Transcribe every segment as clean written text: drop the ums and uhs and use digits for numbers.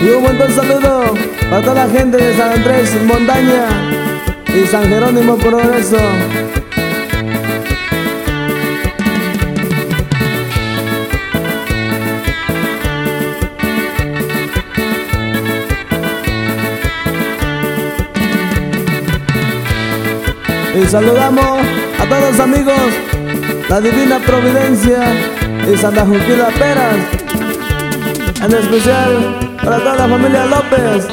Y un buen saludo para toda la gente de San Andrés Montaña y San Jerónimo Progreso. Y saludamos a todos los amigos, la Divina Providencia y Santa Juquila Peras, en especial para toda la familia López.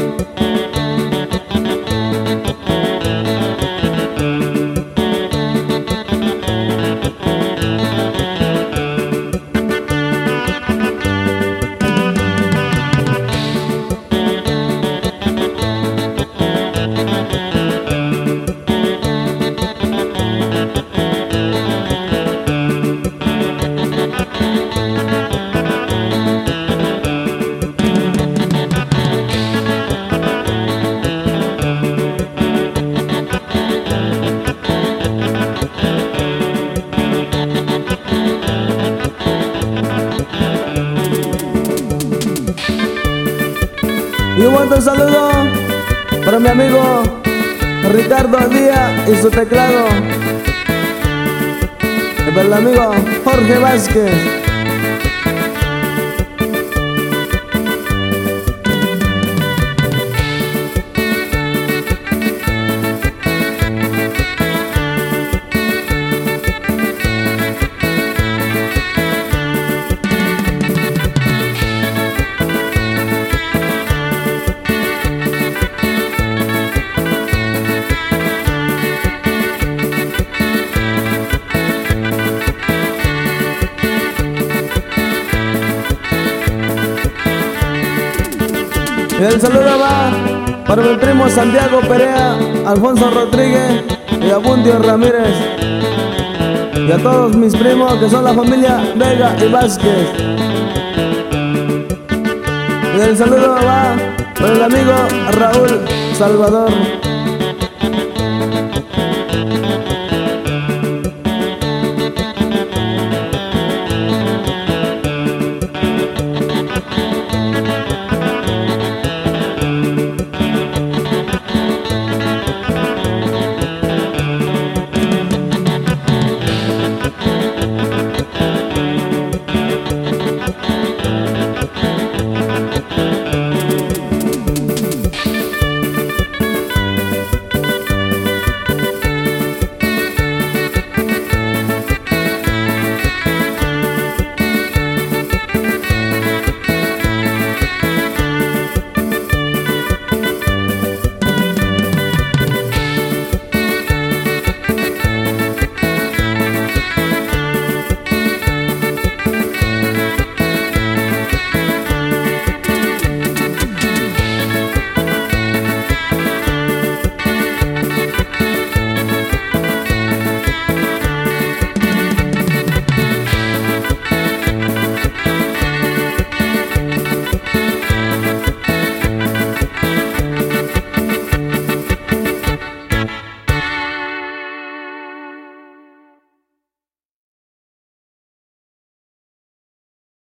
Y un buen saludo para mi amigo Ricardo Díaz y su teclado, y para el amigo Jorge Vázquez. Y el saludo va para mi primo Santiago Perea, Alfonso Rodríguez y Abundio Ramírez, y a todos mis primos que son la familia Vega y Vázquez. Y el saludo va para el amigo Raúl Salvador.